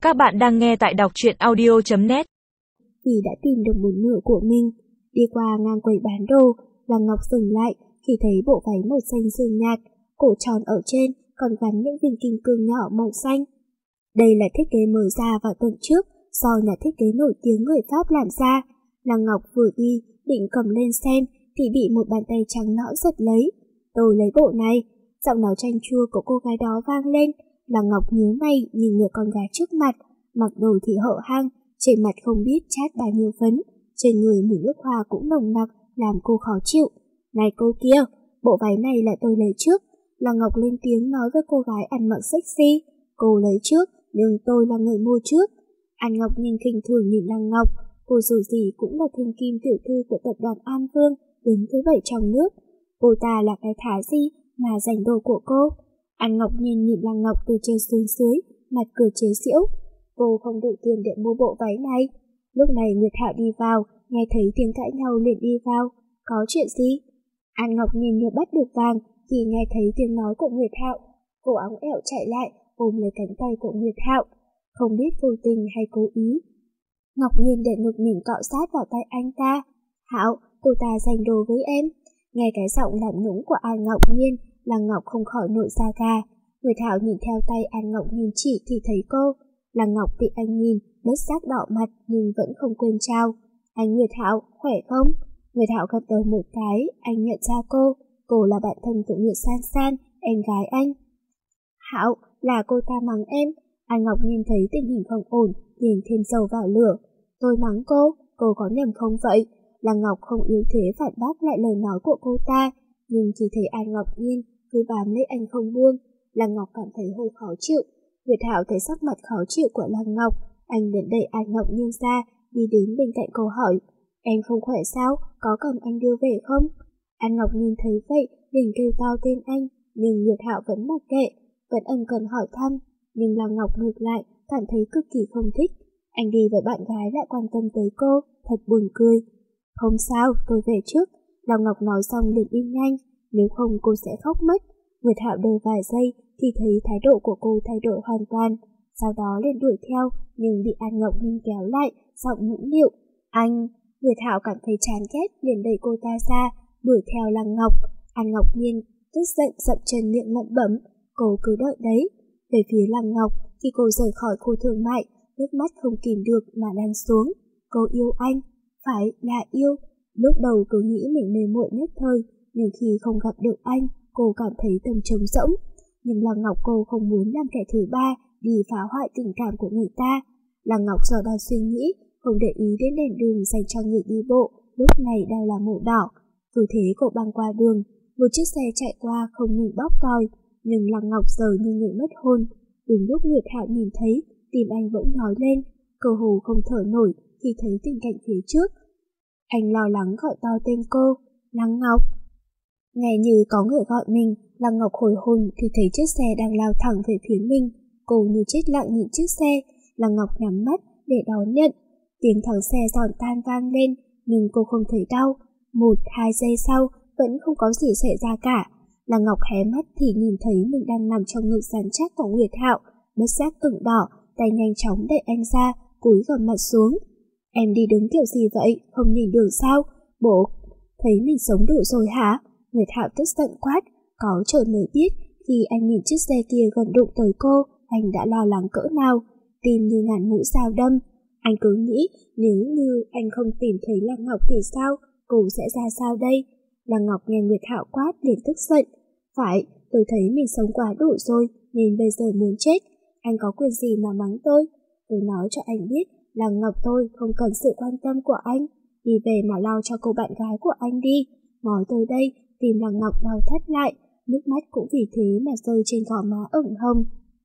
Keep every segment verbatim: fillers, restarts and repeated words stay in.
Các bạn đang nghe tại đọc truyện audio chấm net. Vì đã tìm được một nửa của mình, đi qua ngang quầy bán đồ, Lăng Ngọc dừng lại khi thấy bộ váy màu xanh sương nhạt, cổ tròn ở trên còn gắn những viên kim cương nhỏ màu xanh. Đây là thiết kế mới ra vào tuần trước do nhà thiết kế nổi tiếng người Pháp làm ra. Lăng Ngọc vừa đi định cầm lên xem thì bị một bàn tay trắng nõn giật lấy. Tôi lấy bộ này. Giọng nói chanh chua của cô gái đó vang lên. Lăng Ngọc nhíu mày nhìn người con gái trước mặt, mặc đồ thì hở hang, trên mặt không biết chát bao nhiêu phấn, trên người mùi nước hoa cũng nồng nặc làm cô khó chịu. Này cô kia, bộ váy này là tôi lấy trước. Lăng Ngọc lên tiếng nói với cô gái ăn mặc sexy. Cô lấy trước, nhưng tôi là người mua trước. An Ngọc nhìn khinh thường nhìn Lăng Ngọc. Cô dù gì cũng là thiên kim tiểu thư của tập đoàn An Vương, đứng thứ bảy trong nước. Cô ta là cái thá gì mà giành đồ của cô? An Ngọc nhìn nhìn Lăng Ngọc từ trên xuống dưới, mặt cười chế giễu. Cô không đủ tiền để mua bộ váy này. Lúc này Nguyệt Hạo đi vào, nghe thấy tiếng cãi nhau liền đi vào. Có chuyện gì? An Ngọc nhìn như bắt được vàng thì nghe thấy tiếng nói của Nguyệt Hạo. Cô óng ẻo chạy lại, ôm lấy cánh tay của Nguyệt Hạo. Không biết vô tình hay cố ý, Ngọc Nhiên để ngực mình cọ sát vào tay anh ta. Hạo, cô ta giành đồ với em. Nghe cái giọng làm nũng của An Ngọc Nhiên, Lăng Ngọc không khỏi nổi da gà. Nguyệt Hạo nhìn theo tay An Ngọc Nhiên chỉ thì thấy cô. Lăng Ngọc bị anh nhìn, bất giác đỏ mặt nhưng vẫn không quên chào. Anh Nguyệt Hạo, khỏe không? Nguyệt Hạo gật đầu một cái, anh nhận ra cô. Cô là bạn thân của Nguyệt San San, em gái anh. Hạo, là cô ta mắng em. An Ngọc Nhiên thấy tình hình không ổn, liền thêm dầu vào lửa. Tôi mắng cô, cô có nhầm không vậy? Lăng Ngọc không yếu thế phản bác lại lời nói của cô ta, nhưng chỉ thấy An Ngọc Nhiên cứ bám lấy anh không buông. Lăng Ngọc cảm thấy hơi khó chịu. Nguyệt Hạo thấy sắc mặt khó chịu của Lăng Ngọc, anh liền đẩy An Ngọc Nhiên ra, đi đến bên cạnh cô hỏi: Em không khỏe sao? Có cần anh đưa về không? An Ngọc Nhiên thấy vậy, liền kêu to tên anh, nhưng Nguyệt Hạo vẫn mặc kệ, vẫn ân cần hỏi thăm. Nhưng Lăng Ngọc ngược lại cảm thấy cực kỳ không thích. Anh đi với bạn gái lại quan tâm tới cô, thật buồn cười. Không sao, tôi về trước. Lăng Ngọc nói xong liền đi nhanh, nếu không cô sẽ khóc mất. Nguyệt Hạo đợi vài giây thì thấy thái độ của cô thay đổi hoàn toàn, sau đó liền đuổi theo nhưng bị An Ngọc Nhiên kéo lại, giọng nũng nịu. Anh, Nguyệt Hạo cảm thấy chán ghét liền đẩy cô ta ra, đuổi theo Lăng Ngọc. An Ngọc Nhiên tức giận dậm chân miệng lẩm bẩm, cô cứ đợi đấy. Về phía Lăng Ngọc, khi cô rời khỏi khu thương mại, nước mắt không kìm được mà lăn xuống. Cô yêu anh, phải là yêu. Lúc đầu cứ nghĩ mình mê muội nhất thời, nhưng khi không gặp được anh, cô cảm thấy tâm trống rỗng. Nhưng Lăng Ngọc cô không muốn làm kẻ thứ ba đi phá hoại tình cảm của người ta. Lăng Ngọc giờ đang suy nghĩ, không để ý đến đèn đường dành cho người đi bộ, lúc này đang là màu đỏ. Cứ thế cô băng qua đường, một chiếc xe chạy qua không ngừng bóp còi, nhưng Lăng Ngọc giờ như người mất hồn. Đến lúc Nguyệt Hạo nhìn thấy, tim anh bỗng nhói lên, cơ hồ không thở nổi khi thấy tình cảnh phía trước. Anh lo lắng gọi to tên cô, Lăng Ngọc. Nghe như có người gọi mình, Lăng Ngọc hồi hồn thì thấy chiếc xe đang lao thẳng về phía mình. Cô như chết lặng nhìn chiếc xe, Lăng Ngọc nhắm mắt để đón nhận. Tiếng thắng xe giòn tan vang lên, nhưng cô không thấy đau. Một, hai giây sau, vẫn không có gì xảy ra cả. Lăng Ngọc hé mắt thì nhìn thấy mình đang nằm trong ngực rắn chắc của Nguyệt Hạo, bất giác ửng đỏ, tay nhanh chóng đẩy anh ra, cúi gằm mặt xuống. Em đi đứng kiểu gì vậy, không nhìn đường sao? Bố, thấy mình sống đủ rồi hả? Nguyệt Hạo tức giận quát, có trời mới biết, khi anh nhìn chiếc xe kia gần đụng tới cô, anh đã lo lắng cỡ nào, tim như ngàn mũi dao đâm. Anh cứ nghĩ nếu như anh không tìm thấy Lăng Ngọc thì sao, cô sẽ ra sao đây? Lăng Ngọc nghe Nguyệt Hạo quát liền tức giận. Phải, tôi thấy mình sống quá đủ rồi nên bây giờ muốn chết. Anh có quyền gì mà mắng tôi? Tôi nói cho anh biết Lăng Ngọc tôi không cần sự quan tâm của anh. Đi về mà lo cho cô bạn gái của anh đi. Nói tôi đây, tìm Lăng Ngọc đau thắt lại, nước mắt cũng vì thế mà rơi trên gò má ửng hồng.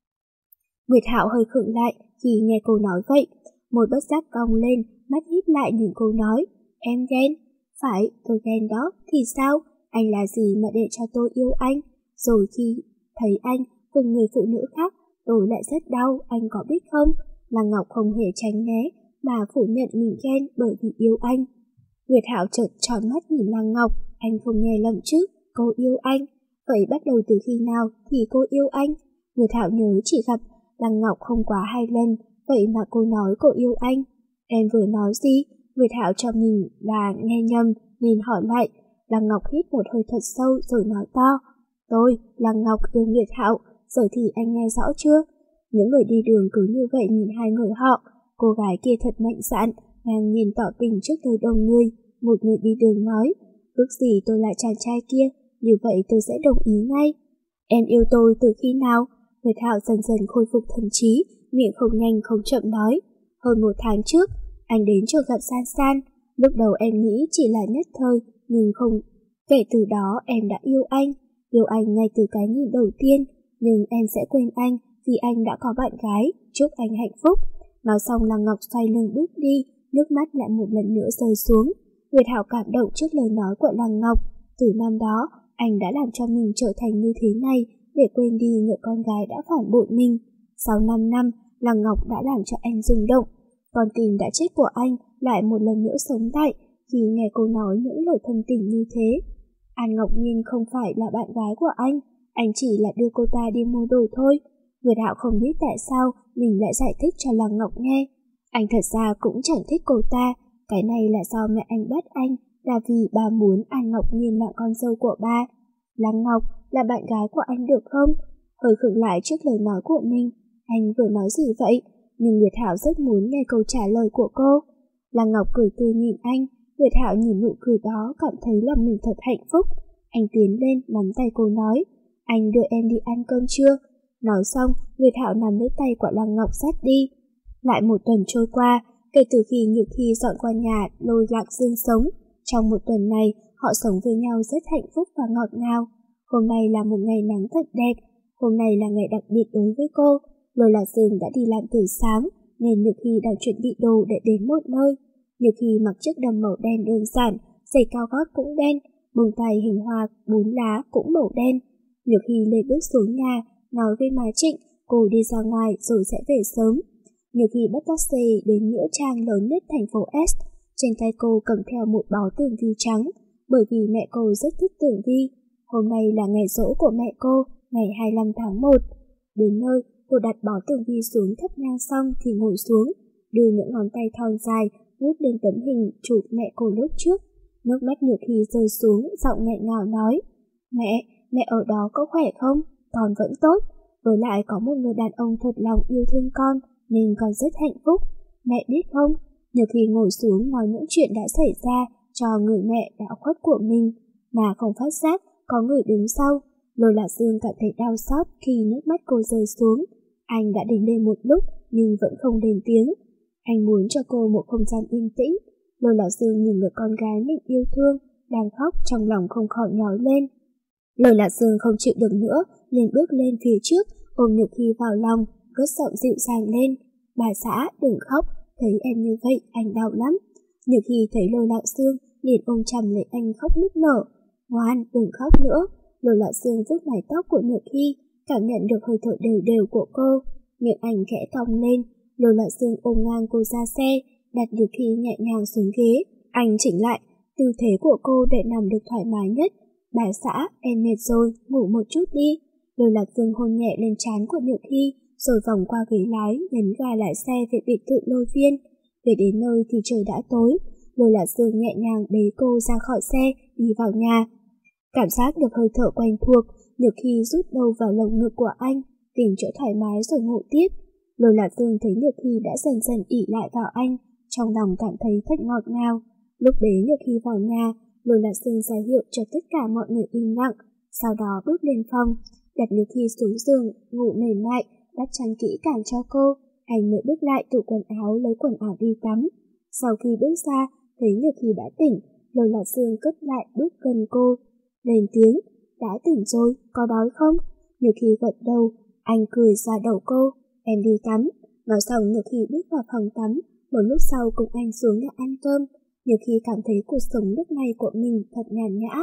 Nguyệt Hạo hơi khựng lại khi nghe cô nói vậy, một bất giác cong lên, mắt híp lại nhìn cô nói, em ghen. Phải, tôi ghen đó, thì sao? Anh là gì mà để cho tôi yêu anh? Rồi khi thấy anh cùng người phụ nữ khác, tôi lại rất đau, anh có biết không? Lăng Ngọc không hề tránh né, mà phủ nhận mình ghen bởi vì yêu anh. Nguyệt Hạo chợt tròn mắt nhìn Lăng Ngọc, anh không nghe lầm chứ, cô yêu anh. Vậy bắt đầu từ khi nào thì cô yêu anh? Nguyệt Hạo nhớ chỉ gặp Lăng Ngọc không quá hai lần, vậy mà cô nói cô yêu anh. Em vừa nói gì? Nguyệt Hạo cho mình là nghe nhầm nên hỏi lại. Lăng Ngọc hít một hơi thật sâu rồi nói to. Tôi, Lăng Ngọc yêu Nguyệt Hạo, giờ thì anh nghe rõ chưa? Những người đi đường cứ như vậy nhìn hai người họ. Cô gái kia thật mạnh dạn, ngang nhìn tỏ tình trước nơi đông người. Một người đi đường nói, ước gì tôi là chàng trai kia, như vậy tôi sẽ đồng ý ngay. Em yêu tôi từ khi nào? Nguyệt Hạo dần dần khôi phục thần trí, miệng không nhanh không chậm nói. Hơn một tháng trước, anh đến trường gặp San San. Lúc đầu em nghĩ chỉ là nhất thời, nhưng không. Kể từ đó em đã yêu anh, yêu anh ngay từ cái nhìn đầu tiên. Nhưng em sẽ quên anh vì anh đã có bạn gái, chúc anh hạnh phúc. Nói xong Lăng Ngọc xoay lưng bước đi, nước mắt lại một lần nữa rơi xuống. Nguyệt Hạo cảm động trước lời nói của Lăng Ngọc. Từ năm đó, anh đã làm cho mình trở thành như thế này để quên đi người con gái đã phản bội mình. Sau năm năm, Lăng Ngọc đã làm cho anh rung động. Con tim đã chết của anh lại một lần nữa sống lại khi nghe cô nói những lời thân tình như thế. An Ngọc Nhiên không phải là bạn gái của anh, anh chỉ là đưa cô ta đi mua đồ thôi. Nguyệt Hạo không biết tại sao mình lại giải thích cho Lăng Ngọc nghe. Anh thật ra cũng chẳng thích cô ta, cái này là do mẹ anh bắt anh, là vì bà muốn An Ngọc Nhiên là con dâu của ba. Lăng Ngọc là bạn gái của anh được không? Hơi khựng lại trước lời nói của mình, anh vừa nói gì vậy? Nhưng Nguyệt Hạo rất muốn nghe câu trả lời của cô. Lăng Ngọc cười tươi nhìn anh, Nguyệt Hạo nhìn nụ cười đó cảm thấy lòng mình thật hạnh phúc. Anh tiến lên nắm tay cô nói, anh đưa em đi ăn cơm chưa? Nói xong, Nguyệt Hạo nắm lấy tay của Lăng Ngọc dắt đi. Lại một tuần trôi qua, kể từ khi Nhược Hy dọn qua nhà Lôi Lạc Dương sống, trong một tuần này họ sống với nhau rất hạnh phúc và ngọt ngào. Hôm nay là một ngày nắng thật đẹp, hôm nay là ngày đặc biệt đối với cô. Lôi Lạc Dương đã đi làm từ sáng, nên Nhược Hy đang chuẩn bị đồ để đến một nơi. Nhược Hy mặc chiếc đầm màu đen đơn giản, giày cao gót cũng đen, bông tai hình hoa bốn lá cũng màu đen. Nhược Hy lê bước xuống nhà, nói với má Trịnh cô đi ra ngoài rồi sẽ về sớm. Nhược Hy bắt taxi đến nghĩa trang lớn nhất thành phố S. Trên tay cô cầm theo một bó tường vi trắng, bởi vì mẹ cô rất thích tường vi. Hôm nay là ngày giỗ của mẹ cô, ngày hai mươi lăm tháng một. Đến nơi, cô đặt bó tường vi xuống thắp nhang xong thì ngồi xuống, đưa những ngón tay thon dài vuốt lên tấm hình chụp mẹ cô lúc trước. Nước mắt Nhược Hy rơi xuống, giọng nghẹn ngào nói, mẹ, mẹ ở đó có khỏe không? Con vẫn tốt, với lại có một người đàn ông thật lòng yêu thương con, nên con rất hạnh phúc. Mẹ biết không, Nhược Hy ngồi xuống nói những chuyện đã xảy ra cho người mẹ đã khuất của mình, mà không phát giác có người đứng sau. Lôi Lạc Dương cảm thấy đau xót khi nước mắt cô rơi xuống. Anh đã đến đây một lúc nhưng vẫn không lên tiếng. Anh muốn cho cô một không gian yên tĩnh. Lôi Lạc Dương nhìn người con gái mình yêu thương đang khóc, trong lòng không khỏi nhói lên. Lôi Lạc Dương không chịu được nữa, liền bước lên phía trước, ôm Nhược Hy vào lòng, cất giọng dịu dàng lên. Bà xã, đừng khóc, thấy em như vậy anh đau lắm. Nhược Hy thấy Lôi Lạc Dương liền ôm chầm lấy anh khóc nức nở. Ngoan, đừng khóc nữa. Lôi Lạc Dương vuốt mái tóc của Nhược Hy, cảm nhận được hơi thở đều đều của cô. Miệng anh khẽ cong lên. Lôi Lạc Dương ôm ngang cô ra xe, đặt Nhược Hy nhẹ nhàng xuống ghế. Anh chỉnh lại tư thế của cô để nằm được thoải mái nhất. Bà xã, em mệt rồi, ngủ một chút đi. Lôi Lạc Dương hôn nhẹ lên trán của Nhược Hy, rồi vòng qua ghế lái, nhấn ga lại xe về biệt thự Lôi Viên. Về đến nơi thì trời đã tối. Lôi Lạc Dương nhẹ nhàng bế cô ra khỏi xe, đi vào nhà. Cảm giác được hơi thở quen thuộc, Nhược Hy rút đầu vào lồng ngực của anh, tìm chỗ thoải mái rồi ngủ tiếp. Lôi Lạc Dương thấy Nhược Hy đã dần dần ỷ lại vào anh, trong lòng cảm thấy thật ngọt ngào. Lúc bế Nhược Hy vào nhà, Lôi Lạc Dương ra hiệu cho tất cả mọi người im lặng, sau đó bước lên phòng, đặt Nhược Hy xuống giường, ngủ mềm mại, đắp chăn kỹ càng cho cô. Anh mới bước lại tủ quần áo lấy quần áo đi tắm. Sau khi bước ra, thấy Nhược Hy đã tỉnh, Lôi Lạc Dương cất lại bước gần cô, lên tiếng, đã tỉnh rồi, có đói không? Nhược Hy gật đầu, anh cười ra đầu cô, em đi tắm. Nói xong Nhược Hy bước vào phòng tắm, một lúc sau cùng anh xuống nhà ăn cơm. Nhược Hy cảm thấy cuộc sống lúc này của mình thật nhàn nhã.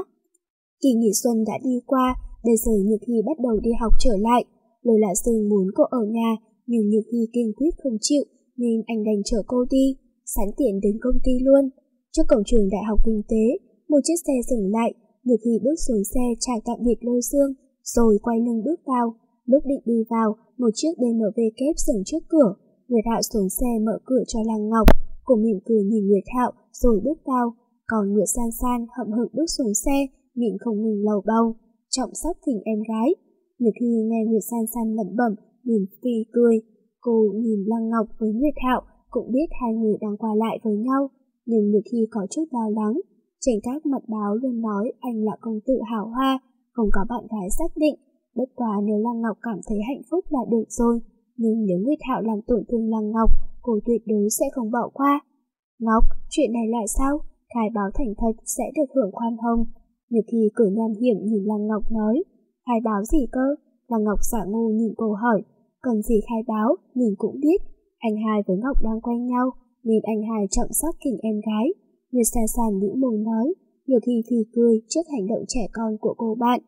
Kỳ nghỉ xuân đã đi qua, bây giờ Nhược Hy bắt đầu đi học trở lại. Lôi Lạc Dương muốn cô ở nhà, nhưng Nhược Hy kiên quyết không chịu, nên anh đành chở cô đi, sẵn tiện đến công ty luôn. Trước cổng trường Đại học Kinh tế, một chiếc xe dừng lại, Nhược Hy bước xuống xe chào tạm biệt Lôi Dương, rồi quay lưng bước vào. Lúc định đi vào, một chiếc bê em vê kép dừng trước cửa. Nguyệt Hạo xuống xe mở cửa cho Lăng Ngọc. Cô mỉm cười nhìn Nguyệt Hạo rồi bước vào. Còn Nguyệt San San hậm hực bước xuống xe, miệng không ngừng lầu bầu, trọng sắc thỉnh em gái. Nhiều khi nghe Nguyệt San San lẩm bẩm, nhìn phi cười. Cô nhìn Lăng Ngọc với Nguyệt Hạo cũng biết hai người đang qua lại với nhau, nhưng nhiều khi có chút lo lắng. Trên các mặt báo luôn nói anh là công tử hào hoa, không có bạn gái xác định. Bất quá nếu Lăng Ngọc cảm thấy hạnh phúc là được rồi, nhưng nếu Nguyệt Hạo làm tổn thương Lăng Ngọc, cô tuyệt đối sẽ không bỏ qua. Ngọc, chuyện này là sao? Khai báo thành thật sẽ được hưởng khoan hồng. Nhiều khi cười nham hiểm nhìn Lăng Ngọc nói, khai báo gì cơ? Lăng Ngọc giả ngu nhìn cô hỏi, cần gì khai báo, nhìn cũng biết. Anh hai với Ngọc đang quen nhau, nên anh hai trọng sắc kình em gái. Nguyệt San San nhũ mồm nói, nhiều khi phì cười trước hành động trẻ con của cô bạn.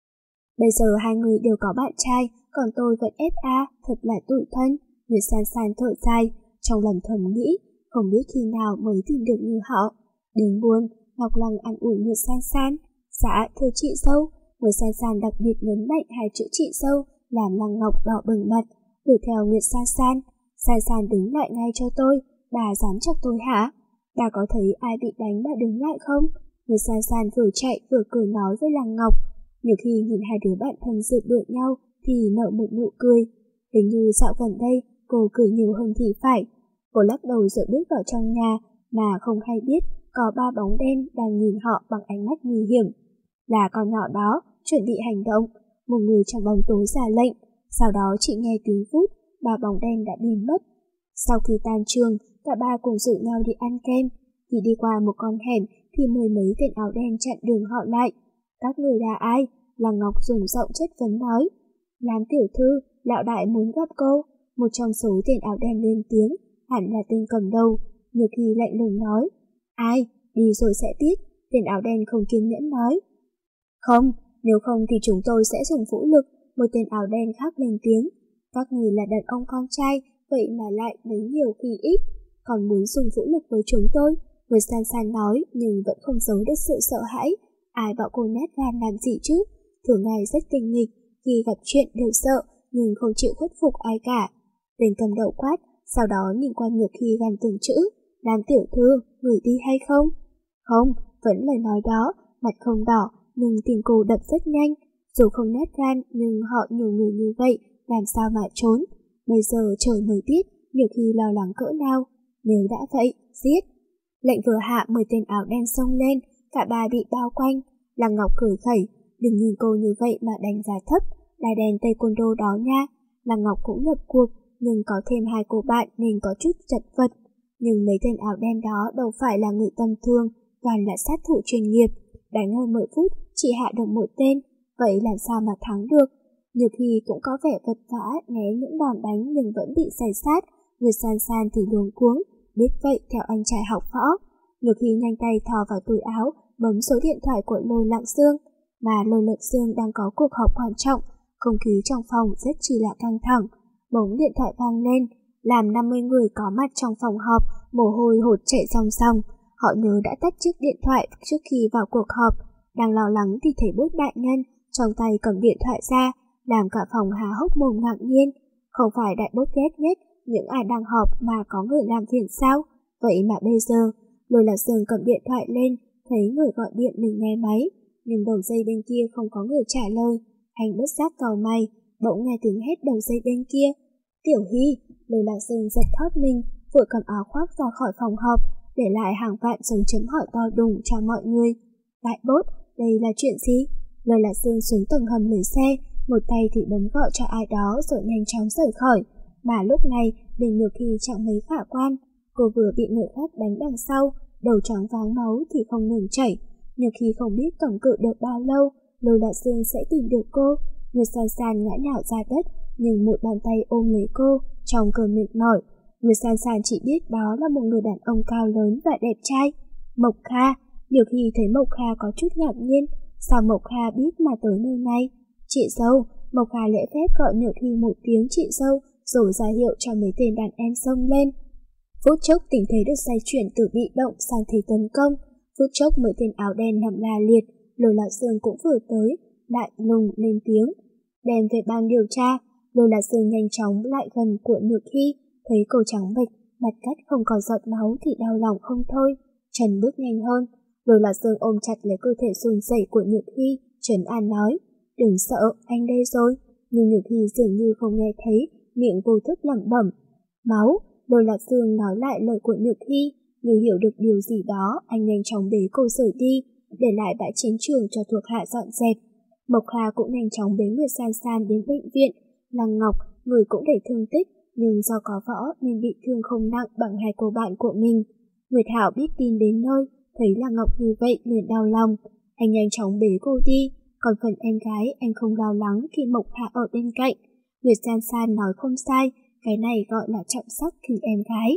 Bây giờ hai người đều có bạn trai, còn tôi vẫn ép a, thật là tủi thân. Nguyệt San San thở dài, trong lòng thầm nghĩ, không biết khi nào mới tìm được như họ. Đừng buồn, Ngọc Lăng an ủi Nguyệt San San. Dạ, thưa chị dâu. Nguyệt San San đặc biệt nhấn mạnh hai chữ chị dâu, làm Lăng Ngọc đỏ bừng mặt, đuổi theo Nguyệt San San. San San đứng lại ngay cho tôi, bà dám chọc tôi hả? Bà có thấy ai bị đánh mà đứng lại không? Nguyệt San San vừa chạy vừa cười nói với Lăng Ngọc. Nhiều khi nhìn hai đứa bạn thân rượt đuổi nhau thì nở một nụ cười. Hình như dạo gần đây cô cười nhiều hơn thì phải. Cô lắc đầu rồi bước vào trong nhà mà không hay biết có ba bóng đen đang nhìn họ bằng ánh mắt nguy hiểm. Là con nhỏ đó chuẩn bị hành động. Một người trong bóng tối ra lệnh. Sau đó chị nghe tiếng vút, ba bóng đen đã biến mất. Sau khi tan trường, cả ba cùng rủ nhau đi ăn kem. Khi đi qua một con hẻm thì mười mấy tên áo đen chặn đường họ lại. Các người là ai? Lăng Ngọc dùng giọng chất vấn nói. Làm tiểu thư, lão đại muốn gặp cô. Một trong số tên áo đen lên tiếng, hẳn là tên cầm đầu. Nhiều khi lạnh lùng nói. Ai? Đi rồi sẽ biết. Tên áo đen không kiên nhẫn nói. Không, nếu không thì chúng tôi sẽ dùng vũ lực. Một tên áo đen khác lên tiếng. Các người là đàn ông con trai, vậy mà lại lấy nhiều khi ít. Còn muốn dùng vũ lực với chúng tôi. Người San San nói nhưng vẫn không giấu được sự sợ hãi. Ai bảo cô nát gan làm gì chứ? Thường ngày rất tinh nghịch, khi gặp chuyện đều sợ nhưng không chịu khuất phục ai cả. Tên cầm đầu quát, sau đó nhìn qua ngược khi gàn từng chữ. Làm tiểu thư, người đi hay không? Không, vẫn lời nói đó, mặt không đỏ nhưng tim cô đập rất nhanh. Dù không nát gan nhưng họ nhiều người như vậy, làm sao mà trốn? Bây giờ trời mới biết, nhiều khi lo lắng cỡ nào. Nếu đã vậy, giết. Lệnh vừa hạ mười tên áo đen xông lên, cả ba bị bao quanh. Lăng Ngọc cười khẩy, đừng nhìn cô như vậy mà đánh giá thấp, đai đèn taekwondo đó nha. Lăng Ngọc cũng nhập cuộc, nhưng có thêm hai cô bạn nên có chút chật vật. Nhưng mấy tên áo đen đó đâu phải là người tầm thường, toàn là sát thủ chuyên nghiệp. Đánh hơn mười phút, chỉ hạ được một tên, vậy làm sao mà thắng được? Nhiều khi cũng có vẻ vật vã né những đòn đánh nhưng vẫn bị giày sát. Người San San thì luống cuống, biết vậy theo anh trai học võ. Nhiều khi nhanh tay thò vào túi áo, bấm số điện thoại của Lôi Lặng Dương. Mà Lôi Lặng Dương đang có cuộc họp quan trọng, không khí trong phòng rất chỉ là căng thẳng. Bỗng điện thoại vang lên, làm năm mươi người có mặt trong phòng họp, mồ hôi hột chảy ròng ròng. Họ nhớ đã tắt chiếc điện thoại trước khi vào cuộc họp. Đang lo lắng thì thấy Bút đại nhân trong tay cầm điện thoại ra, làm cả phòng há hốc mồm ngạc nhiên. Không phải đại Bút ghét nhất những ai đang họp mà có người làm phiền sao? Vậy mà bây giờ Lôi Lạc Dương cầm điện thoại lên, thấy người gọi điện mình nghe máy, nhưng đầu dây bên kia không có người trả lời. Anh bất giác cau mày, bỗng nghe tiếng hét đầu dây bên kia. Tiểu Hy! Lôi Lạc Dương giật thót mình, vội cầm áo khoác ra khỏi phòng họp, để lại hàng vạn dấu chấm hỏi to đùng cho mọi người. Đại Bốt, đây là chuyện gì? Lôi Lạc Dương xuống tầng hầm lấy xe, một tay thì bấm gọi cho ai đó rồi nhanh chóng rời khỏi. Mà lúc này bên nhiều khi chẳng mấy khả quan, cô vừa bị người khác đánh đằng sau, đầu choáng váng máu thì không ngừng chảy. Nhiều khi không biết cầm cự được bao lâu, Lôi Lạc Dương sẽ tìm được cô. Người San San ngã nhào ra đất, nhưng một bàn tay ôm lấy cô trong cơn mệt mỏi. Người San San chỉ biết đó là một người đàn ông cao lớn và đẹp trai, Mộc Kha. Nhiều khi thấy Mộc Kha có chút ngạc nhiên, sao Mộc Kha biết mà tới nơi này? Chị dâu. Mộc Kha lễ phép gọi nhiều khi một tiếng chị dâu, rồi ra hiệu cho mấy tên đàn em xông lên. Phút chốc tình thế được xoay chuyển từ bị động sang thế tấn công. Phút chốc mấy tên áo đen nằm la liệt. Lôi Lạc Dương cũng vừa tới, lại lùng lên tiếng. Đem về ban điều tra. Lôi Lạc Dương nhanh chóng lại gần của Nhược Hy. Thấy cô trắng bệch, mặt cắt không còn giọt máu thì đau lòng không thôi. Trần bước nhanh hơn, Lôi Lạc Dương ôm chặt lấy cơ thể run rẩy của Nhược Hy, trấn an nói, đừng sợ, anh đây rồi. Nhưng Nhược Hy dường như không nghe thấy, miệng vô thức lẩm bẩm, máu. Lôi Lạc Dương nói lại lời của Nhược Hy, như hiểu được điều gì đó, anh nhanh chóng bế cô rời đi, để lại bãi chiến trường cho thuộc hạ dọn dẹp. Mộc Kha cũng nhanh chóng bế Nguyệt San San đến bệnh viện. Lăng Ngọc, người cũng đầy thương tích, nhưng do có võ nên bị thương không nặng bằng hai cô bạn của mình. Nguyệt Hạo biết tin đến nơi, thấy Lăng Ngọc như vậy liền đau lòng. Anh nhanh chóng bế cô đi, còn phần em gái anh không lo lắng khi Mộc Kha ở bên cạnh. Nguyệt San San nói không sai, cái này gọi là trọng sắc khinh em gái.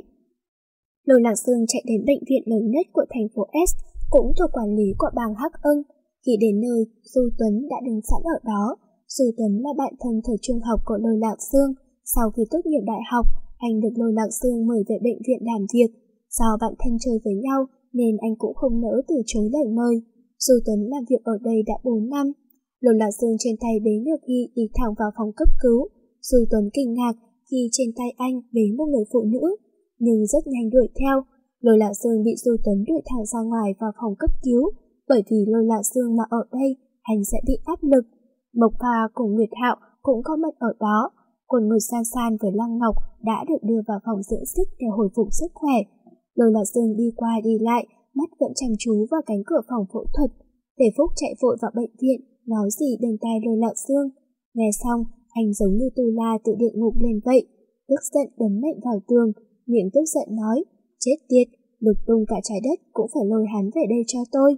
Lôi Lạc Dương chạy đến bệnh viện lớn nhất của thành phố S, cũng thuộc quản lý của bang Hắc Ưng. Khi đến nơi, Du Tuấn đã đứng sẵn ở đó. Du Tuấn là bạn thân thời trung học của Lôi Lạc Dương. Sau khi tốt nghiệp đại học, anh được Lôi Lạc Dương mời về bệnh viện làm việc. Do bạn thân chơi với nhau nên anh cũng không nỡ từ chối lời mời. Du Tuấn làm việc ở đây đã bốn năm. Lôi Lạc Dương trên tay bế Nhược Hy đi thẳng vào phòng cấp cứu. Du Tuấn kinh ngạc khi trên tay anh bế một người phụ nữ, nhưng rất nhanh đuổi theo. Lôi Lạc Dương bị Du Tuấn đuổi thẳng ra ngoài vào phòng cấp cứu, bởi vì Lôi Lạc Dương mà ở đây, anh sẽ bị áp lực. Mộc Kha cùng Nguyệt Hạo cũng có mặt ở đó. Còn Nguyệt San San với Lăng Ngọc đã được đưa vào phòng dưỡng sức để hồi phục sức khỏe. Lôi Lạc Dương đi qua đi lại, mắt vẫn chăm chú vào cánh cửa phòng phẫu thuật. Tề Phúc chạy vội vào bệnh viện, nói gì bên tai Lôi Lạc Dương. Nghe xong, anh giống như tù la từ địa ngục lên vậy, tức giận đấm mạnh vào tường, miệng tức giận nói, chết tiệt, lục tung cả trái đất cũng phải lôi hắn về đây cho tôi.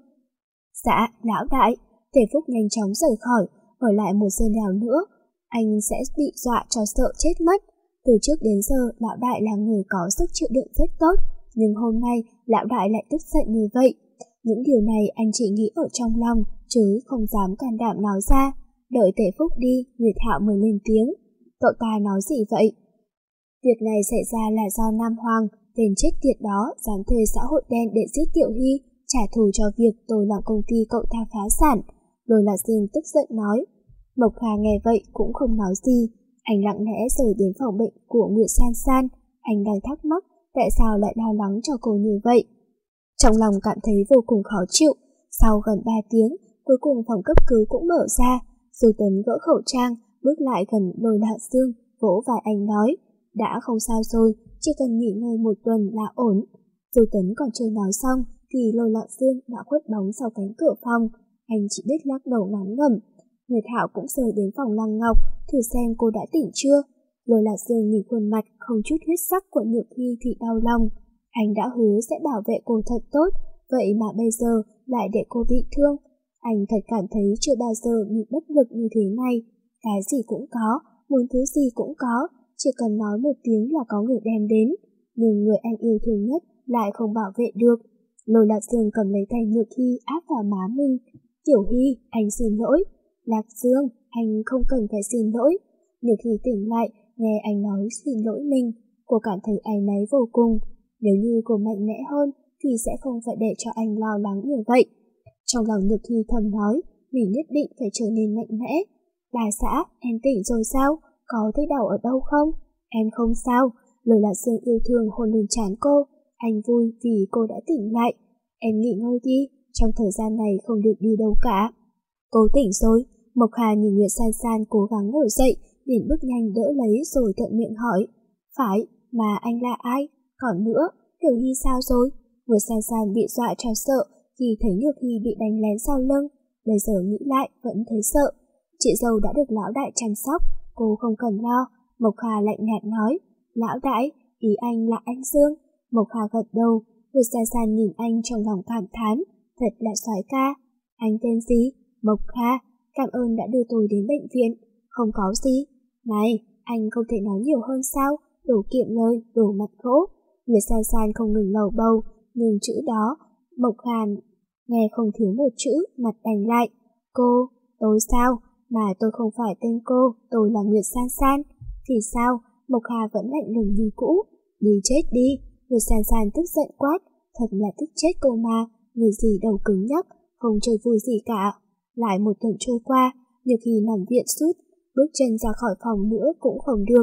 Dạ, lão đại. Tề Phúc nhanh chóng rời khỏi, ở lại một giây nào nữa, anh sẽ bị dọa cho sợ chết mất. Từ trước đến giờ, lão đại là người có sức chịu đựng rất tốt, nhưng hôm nay lão đại lại tức giận như vậy. Những điều này anh chỉ nghĩ ở trong lòng, chứ không dám can đảm nói ra. Đợi Tề Phúc đi, Nguyệt Hạo mới lên tiếng. Cậu ta nói gì vậy? Việc này xảy ra là do Nam Hoàng, tên chết tiệt đó, dám thuê xã hội đen để giết Tiểu Hy, trả thù cho việc tôi làm công ty cậu ta phá sản. Lôi Lạc Dương tức giận nói. Mộc Kha nghe vậy cũng không nói gì. Anh lặng lẽ rời đến phòng bệnh của Nguyệt San San. Anh đang thắc mắc tại sao lại lo lắng cho cô như vậy. Trong lòng cảm thấy vô cùng khó chịu. Sau gần ba tiếng, cuối cùng phòng cấp cứu cũng mở ra. Du Tuấn gỡ khẩu trang, bước lại gần Lôi Lạc Dương, vỗ vai anh nói, đã không sao rồi, chỉ cần nghỉ ngơi một tuần là ổn. Du Tuấn còn chưa nói xong, thì Lôi Lạc Dương đã khuất bóng sau cánh cửa phòng. Anh chỉ biết lắc đầu ngán ngẩm. Nguyệt Hạo cũng rời đến phòng Lăng Ngọc, thử xem cô đã tỉnh chưa. Lôi Lạc Dương nhìn khuôn mặt không chút huyết sắc của Nhược Hy thì đau lòng. Anh đã hứa sẽ bảo vệ cô thật tốt, vậy mà bây giờ lại để cô bị thương. Anh thật cảm thấy chưa bao giờ bị bất lực như thế này. Cái gì cũng có, muốn thứ gì cũng có, chỉ cần nói một tiếng là có người đem đến. Nhưng người anh yêu thương nhất lại không bảo vệ được. Lôi Lạc Dương cầm lấy tay Nhược Hy áp vào má mình. Tiểu Hy, anh xin lỗi. Lạc Dương, anh không cần phải xin lỗi. Nhược Hy tỉnh lại, nghe anh nói xin lỗi mình. Cô cảm thấy áy náy vô cùng. Nếu như cô mạnh mẽ hơn thì sẽ không phải để cho anh lo lắng như vậy. Trong lòng Nhược Hy thầm nói, mình nhất định phải trở nên mạnh mẽ. Bà xã, em tỉnh rồi sao? Có thấy đau ở đâu không? Em không sao. Lôi Lạc Dương yêu thương hôn lên trán cô. Anh vui vì cô đã tỉnh lại. Em nghỉ ngơi đi, trong thời gian này không được đi đâu cả. Cô tỉnh rồi. Mộc Kha nhìn Nguyệt San San cố gắng ngồi dậy, liền bước nhanh đỡ lấy rồi thuận miệng hỏi. Phải, mà anh là ai? Còn nữa, Tiểu Hy sao rồi? Nguyệt San San bị dọa cho sợ khi thấy Nhược Hy bị đánh lén sau lưng. Bây giờ nghĩ lại vẫn thấy sợ. Chị dâu đã được lão đại chăm sóc, cô không cần lo. Mộc Kha lạnh nhạt nói. Lão đại, ý anh là anh Dương. Mộc Kha gật đầu. Nguyệt San San nhìn anh trong lòng cảm thán. Thật là soái ca. Anh tên gì? Mộc Kha. Cảm ơn đã đưa tôi đến bệnh viện. Không có gì. Này, anh không thể nói nhiều hơn sao? Đồ kiệm lời, đồ mặt gỗ. Nguyệt San San không ngừng lầu bầu, nhưng chữ đó Mộc Kha nghe không thiếu một chữ, mặt đành lại. Cô, tôi sao? Mà tôi không phải tên cô, tôi là Nguyệt San San. Thì sao? Mộc Kha vẫn lạnh lùng như cũ. Đi chết đi. Nguyệt San San tức giận quát. Thật là tức chết cô mà. Người gì đầu cứng nhắc, không chơi vui gì cả. Lại một tuần trôi qua, Nhược Hy nằm viện suốt, bước chân ra khỏi phòng nữa cũng không được.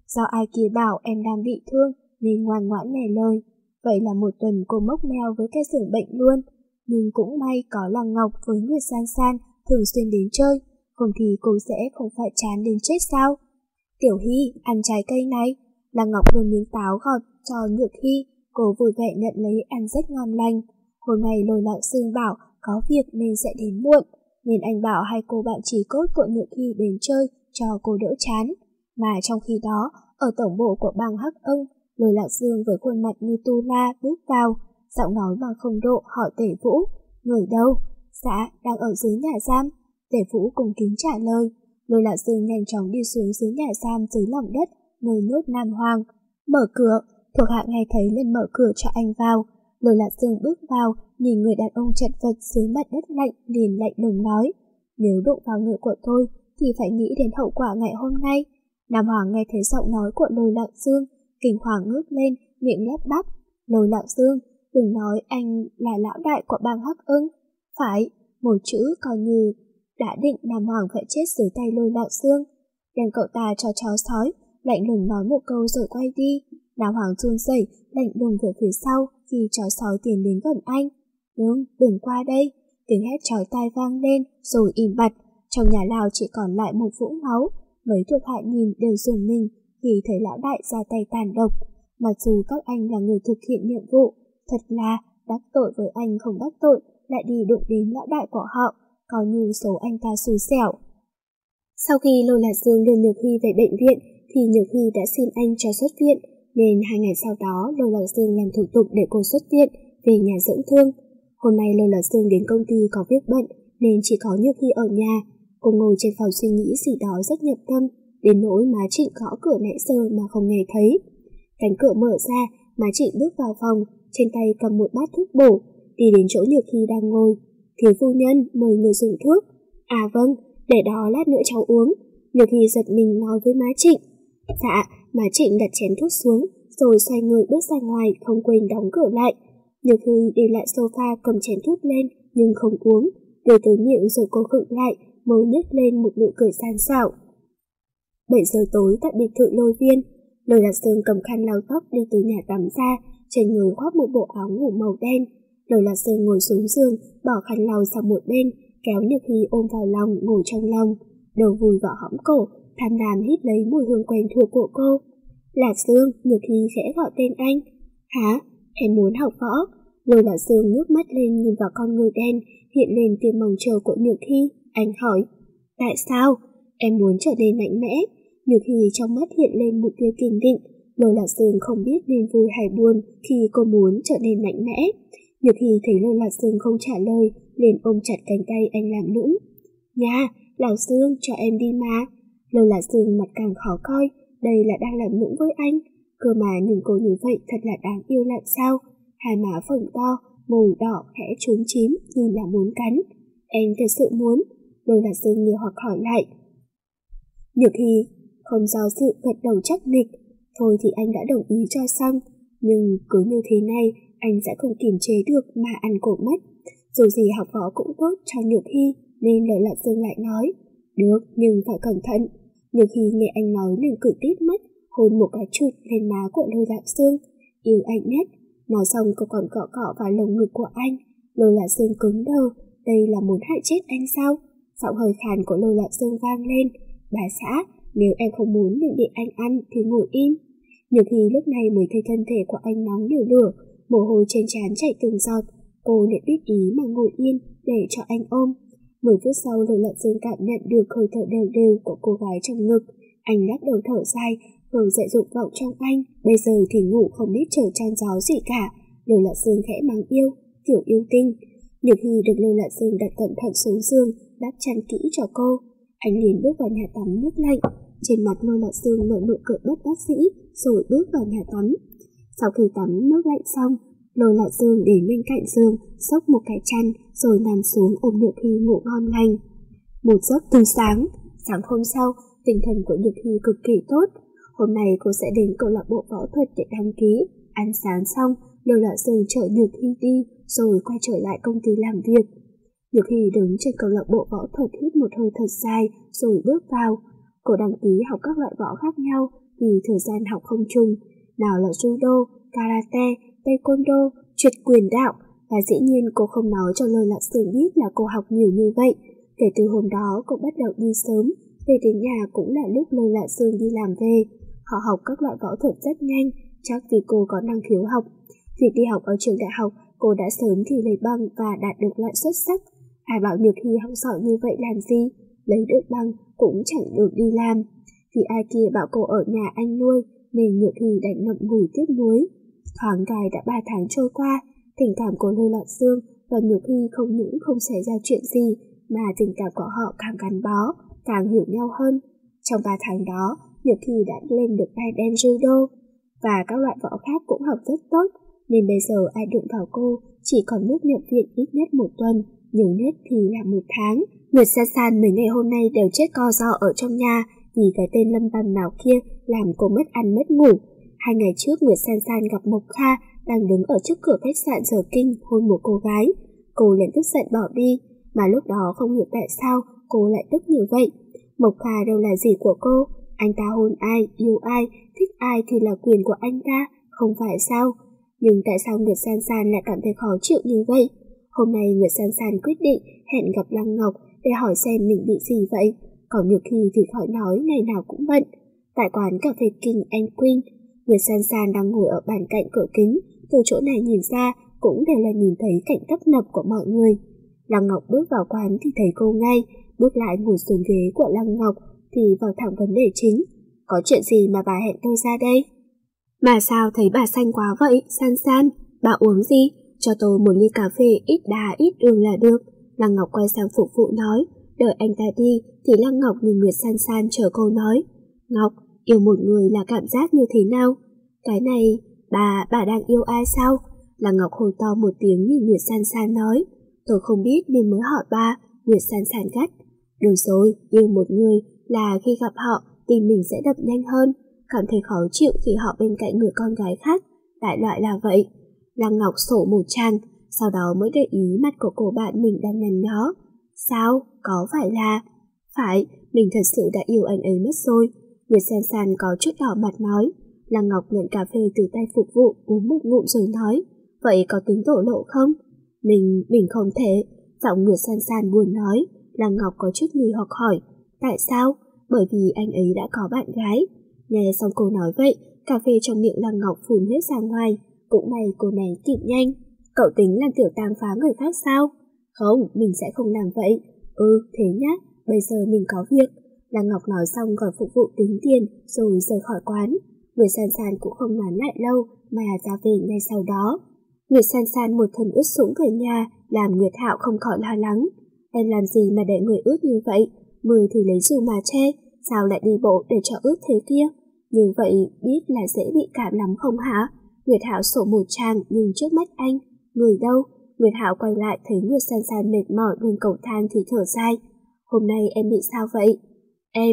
Do ai kia bảo em đang bị thương nên ngoan ngoãn nghe lời. Vậy là một tuần cô mốc meo với cái giường bệnh luôn. Nhưng cũng may có Lăng Ngọc với Nguyệt San San thường xuyên đến chơi, không thì cô sẽ không phải chán đến chết sao. Tiểu Hy, ăn trái cây này. Lăng Ngọc đưa miếng táo gọt cho Nhược Hy, cô vui vẻ nhận lấy ăn rất ngon lành. Hôm nay Lôi Lạc Dương bảo có việc nên sẽ đến muộn, nên anh bảo hai cô bạn chỉ cốt của Nhược Hy đến chơi cho cô đỡ chán. Mà trong khi đó, ở tổng bộ của bang Hắc Ưng, Lôi Lạc Dương với khuôn mặt như tu la bước vào, giọng nói bằng không độ hỏi Tể Vũ, người đâu? Dạ, đang ở dưới nhà giam. Tể Vũ cùng kính trả lời. Lôi Lạc Dương nhanh chóng đi xuống dưới nhà giam dưới lòng đất, nơi nhốt Nam Hoàng. Mở cửa, thuộc hạ nghe thấy nên mở cửa cho anh vào. Lôi Lạc Dương bước vào, nhìn người đàn ông chật vật dưới mặt đất lạnh, liền lạnh lùng nói, nếu đụng vào người của tôi thì phải nghĩ đến hậu quả ngày hôm nay. Nam Hoàng nghe thấy giọng nói của Lôi Lạc Dương, kinh hoàng ngước lên, miệng lắp bắp, Lôi Lạc Dương, đừng nói anh là lão đại của bang Hắc Ưng. Phải, một chữ coi như đã định Nam Hoàng phải chết dưới tay Lôi Lạc Dương. Đem cậu ta cho chó sói, lạnh lùng nói một câu rồi quay đi. Nam Hoàng run rẩy, lạnh lùng về phía sau khi chó sói tiến đến gần anh. Đừng, đừng qua đây. Tiếng hét chói tai vang lên rồi im bặt. Trong nhà lao chỉ còn lại một vũng máu. Mấy thuộc hạ nhìn đều dùng mình khi thấy lão đại ra tay tàn độc. Mặc dù các anh là người thực hiện nhiệm vụ, thật là đắc tội với anh không đắc tội, lại đi đụng đến lão đại của họ, coi như số anh ta xui xẻo. Sau khi Lôi Lạc Dương đưa Nhược Hy về bệnh viện, thì Nhược Hy đã xin anh cho xuất viện, nên hai ngày sau đó Lôi Lạc Dương làm thủ tục để cô xuất viện về nhà dưỡng thương. Hôm nay Lôi Lạc Dương đến công ty có việc bận, nên chỉ có Nhược Hy ở nhà. Cô ngồi trên phòng suy nghĩ gì đó rất nhập tâm, đến nỗi má Trịnh gõ cửa nãy giờ mà không nghe thấy. Cánh cửa mở ra, má Trịnh bước vào phòng, trên tay cầm một bát thuốc bổ, đi đến chỗ Nhược Hy đang ngồi. Thiếu phu nhân, mời người dùng thuốc. À vâng, để đó lát nữa cháu uống. Nhược Hy giật mình nói với má Trịnh. Dạ, má Trịnh đặt chén thuốc xuống, rồi xoay người bước ra ngoài, không quên đóng cửa lại. Nhược Hy đi lại sofa cầm chén thuốc lên, nhưng không uống, đưa tới miệng rồi cô khựng lại, mới nhếch lên một nụ cười gian xảo. Bảy giờ tối tại biệt thự Lôi Viên, Lôi Lạc Dương cầm khăn lau tóc đi từ nhà tắm ra, trên người khoác một bộ áo ngủ màu đen. Lôi Lạc Dương ngồi xuống giường, bỏ khăn lau sang một bên, kéo Nhược Hy ôm vào lòng, ngồi trong lòng, đầu vùi vào hõm cổ, tham lam hít lấy mùi hương quen thuộc của cô. Lạc Dương, Nhược Hy khẽ gọi tên anh. Hả? Em muốn học võ. Lôi Lạc Dương ngước mắt lên nhìn vào con người đen hiện lên tia mong chờ của Nhược Hy. Anh hỏi, tại sao? Em muốn trở nên mạnh mẽ. Nhược Hy trong mắt hiện lên một tia kiên định. Lôi Lạc Dương không biết nên vui hay buồn khi cô muốn trở nên mạnh mẽ. Nhược Hy thấy Lôi Lạc Dương không trả lời, liền ôm chặt cánh tay anh làm nũng. Nha, Lạc Dương, cho em đi mà. Lôi Lạc Dương mặt càng khó coi, đây là đang làm nũng với anh. Cơ mà nhìn cô như vậy thật là đáng yêu lại sao? Hai má phồng to, môi đỏ khẽ trốn chím, nhìn là muốn cắn. Em thật sự muốn. Lôi Lạc Dương nghi hoặc hỏi lại. Nhược Hy không do dự gật đầu chắc nịch. Thôi thì anh đã đồng ý cho xong, nhưng cứ như thế này anh sẽ không kiềm chế được mà ăn cổ mất. Dù gì học võ cũng tốt cho Nhược Hy, nên Lôi Lạc Dương lại nói. Được, nhưng phải cẩn thận. Nhược Hy nghe anh nói liền cười tít mắt, hôn một cái chụt lên má của Lôi Lạc Dương. Yêu anh nhất. Nói xong cô còn cọ cọ vào lồng ngực của anh. Lôi Lạc Dương cứng đầu. Đây là muốn hại chết anh sao? Giọng hơi khàn của Lôi Lạc Dương vang lên. Bà xã, nếu em không muốn đừng để anh ăn thì ngồi im. Nhược Hy lúc này mới thấy thân thể của anh nóng như lửa, mồ hôi trên trán chảy từng giọt. Cô lại biết ý mà ngồi yên để cho anh ôm. Mười phút sau Lôi Lạc Dương cảm nhận được hơi thở đều đều của cô gái trong ngực. Anh lắc đầu thở dài, khởi dậy dục vọng trong anh. Bây giờ thì ngủ không biết trời trăng gió gì cả. Lôi Lạc Dương khẽ mắng yêu, kiểu yêu tinh. Nhược Hy được Lôi Lạc Dương đặt cẩn thận xuống giường, đắp chăn kỹ cho cô. Anh liền bước vào nhà tắm nước lạnh. Trên mặt Lôi Lạc Dương nở nụ cười bất đắc dĩ, rồi bước vào nhà tắm. Sau khi tắm nước lạnh xong, Lôi Lạc Dương đến bên cạnh giường, xốc một cái chăn, rồi nằm xuống ôm Nhược Hy ngủ ngon lành. Một giấc từ sáng, sáng hôm sau, tinh thần của Nhược Hy cực kỳ tốt. Hôm nay cô sẽ đến câu lạc bộ võ thuật để đăng ký. Ăn sáng xong, Lôi Lạc Dương chở Nhược Hy đi, rồi quay trở lại công ty làm việc. Nhược Hy đứng trên câu lạc bộ võ thuật hít một hơi thật dài, rồi bước vào. Cô đăng ký học các loại võ khác nhau, vì thời gian học không chung, nào là judo, karate, taekwondo, trượt quyền đạo, và dĩ nhiên cô không nói cho Lôi Lạc Sương biết là cô học nhiều như vậy. Kể từ hôm đó cô bắt đầu đi sớm, về đến nhà cũng là lúc Lôi Lạc Sương đi làm về. Họ học các loại võ thuật rất nhanh, chắc vì cô có năng khiếu học. Việc đi học ở trường đại học, cô đã sớm thi lấy bằng và đạt được loại xuất sắc. Ai bảo Nhược Hy học giỏi như vậy làm gì, lấy được bằng cũng chẳng được đi làm. Vì ai kia bảo cô ở nhà anh nuôi, nên Nhược Hy đành ngậm ngùi tiếc nuối. Thoáng cái đã ba tháng trôi qua, tình cảm của Lôi Lạc Sương và Nhược Hy không những không xảy ra chuyện gì, mà tình cảm của họ càng gắn bó, càng hiểu nhau hơn. Trong ba tháng đó, Nhược Hy đã lên được đai đen judo, và các loại võ khác cũng học rất tốt, nên bây giờ ai đụng vào cô chỉ còn lúc nhập viện ít nhất một tuần, nhiều nhất thì là một tháng. Nguyệt San San mấy ngày hôm nay đều chết co ro ở trong nhà vì cái tên Lâm Bằng nào kia làm cô mất ăn mất ngủ. Hai ngày trước Nguyệt San San gặp Mộc Kha đang đứng ở trước cửa khách sạn Giờ Kinh hôn một cô gái. Cô liền tức giận bỏ đi, mà lúc đó không hiểu tại sao cô lại tức như vậy. Mộc Kha đâu là gì của cô, anh ta hôn ai, yêu ai, thích ai thì là quyền của anh ta, không phải sao? Nhưng tại sao Nguyệt San San lại cảm thấy khó chịu như vậy? Hôm nay Nguyệt San San quyết định hẹn gặp Lăng Ngọc để hỏi xem mình bị gì vậy. Còn Nhược Hy thì khỏi nói, ngày nào cũng bận. Tại quán cà phê King and Queen, Nguyệt San San đang ngồi ở bàn cạnh cửa kính, từ chỗ này nhìn ra cũng đều là nhìn thấy cảnh tấp nập của mọi người. Lăng Ngọc bước vào quán thì thấy cô ngay, bước lại ngồi xuống ghế của Lăng Ngọc thì vào thẳng vấn đề chính. Có chuyện gì mà bà hẹn tôi ra đây? Mà sao thấy bà xanh quá vậy, San San? Bà uống gì? Cho tôi một ly cà phê ít đá ít đường là được. Lăng Ngọc quay sang phục vụ nói. Đợi anh ta đi thì Lăng Ngọc nhìn Nguyệt San San chờ cô nói. Ngọc, yêu một người là cảm giác như thế nào? Cái này, bà, bà đang yêu ai sao? Lăng Ngọc hô to một tiếng nhìn Nguyệt San San nói. Tôi không biết nên mới hỏi bà. Nguyệt San San gắt. Được rồi, yêu một người là khi gặp họ tim mình sẽ đập nhanh hơn, cảm thấy khó chịu khi họ bên cạnh người con gái khác, đại loại là vậy. Lăng Ngọc sổ một trang, sau đó mới để ý mặt của cô bạn mình đang nhăn nhó. Sao? Có phải là... Phải, mình thật sự đã yêu anh ấy mất rồi. Nguyệt San San có chút đỏ mặt nói. Lăng Ngọc nhận cà phê từ tay phục vụ, uống một ngụm rồi nói. Vậy có tính thổ lộ không? Mình, mình không thể. Giọng Nguyệt San San buồn nói. Lăng Ngọc có chút nghi hoặc hỏi. Tại sao? Bởi vì anh ấy đã có bạn gái. Nghe xong cô nói vậy, cà phê trong miệng Lăng Ngọc phun hết ra ngoài. Cũng may cô này kịp nhanh. Cậu tính làm tiểu tang phá người khác sao? Không, mình sẽ không làm vậy. Ừ, thế nhá, bây giờ mình có việc. Lăng Ngọc nói xong gọi phục vụ tính tiền rồi rời khỏi quán. Nguyệt San San cũng không nán lại lâu mà ra về ngay sau đó. Nguyệt San San một thân ướt sũng về nhà làm Nguyệt Hạo không khỏi lo lắng. Em làm gì mà để người ướt như vậy? Mưa thì lấy dù mà che, sao lại đi bộ để cho ướt thế kia? Như vậy biết là dễ bị cảm lắm không hả? Nguyệt Hạo sổ một trang nhưng trước mắt anh, người đâu? Nguyệt Hạo quay lại thấy Nguyệt San San mệt mỏi bên cầu thang thì thở dài. Hôm nay em bị sao vậy? Em...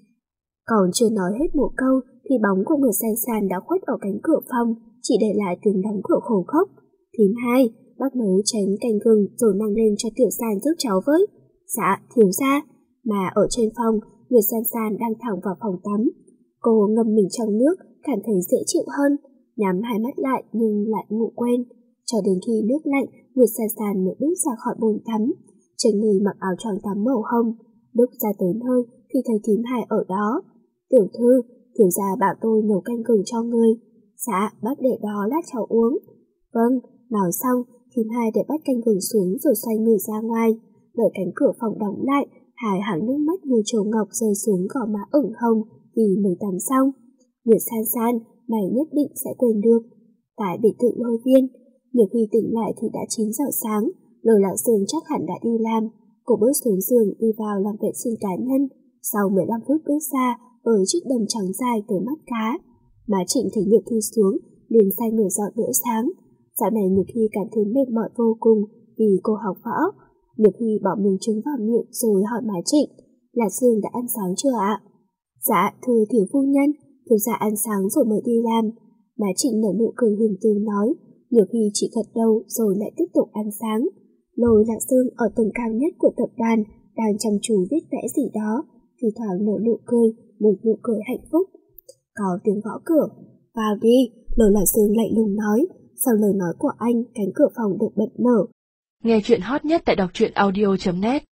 Còn chưa nói hết một câu thì bóng của Nguyệt San San đã khuất ở cánh cửa phòng, chỉ để lại tiếng đóng cửa khổ khốc. Thím hai, bác nấu chén canh gừng rồi mang lên cho Tiểu San giúp cháu với. Dạ, thiếu gia. Mà ở trên phòng, Nguyệt San San đang thẳng vào phòng tắm. Cô ngâm mình trong nước, cảm thấy dễ chịu hơn, nhắm hai mắt lại nhưng lại ngủ quên. Cho đến khi nước lạnh, Nguyệt San San mới bước ra khỏi bồn tắm. Trên người mặc áo choàng tắm màu hồng. Lúc ra tới nơi thì thấy thím hai ở đó. Tiểu thư, thiếu gia bảo tôi nấu canh gừng cho ngươi. Dạ, bác để đó lát cháu uống. Vâng, nói xong, thím hai để bát canh gừng xuống rồi xoay người ra ngoài. Đợi cánh cửa phòng đóng lại, hai hàng nước mắt như trầu ngọc rơi xuống gò má ửng hồng vì mới tắm xong. Nguyệt San San, mày nhất định sẽ quên được. Tại biệt thự Lôi Viên, nhiều khi tỉnh lại thì đã chín giờ sáng, Lôi Lạc Sương chắc hẳn đã đi làm. Cô bước xuống giường đi vào làm vệ sinh cá nhân, sau mười lăm phút bước ra với chiếc đầm trắng dài tới mắt cá. Má Trịnh thấy Nhược Hy xuống, liền sai người dọn bữa sáng. Dạo này Nhược Hy cảm thấy mệt mỏi vô cùng vì cô học võ. Nhược Hy bỏ miếng trứng vào miệng rồi hỏi má Trịnh, Lạc Sương đã ăn sáng chưa ạ? Dạ, thưa thiếu phu nhân, thiếu gia ăn sáng rồi mới đi làm. Má Trịnh nở nụ cười hiền từ nói. Nhược Hy chỉ gật đầu rồi lại tiếp tục ăn sáng. Lôi Lạc Sương ở tầng cao nhất của tập đoàn đang chăm chú viết vẽ gì đó, thì thoảng nở nụ cười, một nụ cười hạnh phúc. Có tiếng gõ cửa. Vào đi, Lôi Lạc Dương lạnh lùng nói. Sau lời nói của anh, cánh cửa phòng được bật mở. Nghe chuyện hot nhất tại đọc truyện audio chấm net.